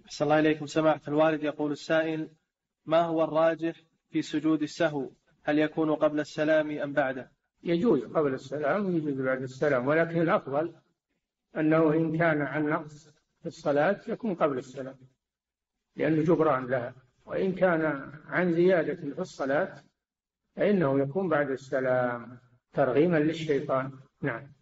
أحسن الله إليكم سماحة الوالد. يقول السائل: ما هو الراجح في سجود السهو؟ هل يكون قبل السلام أم بعده؟ يجوز قبل السلام ويجوز بعد السلام، ولكن الأفضل أنه إن كان عن نقص في الصلاة يكون قبل السلام لأنه جبران لها، وإن كان عن زيادة في الصلاة فإنه يكون بعد السلام ترغيما للشيطان. نعم.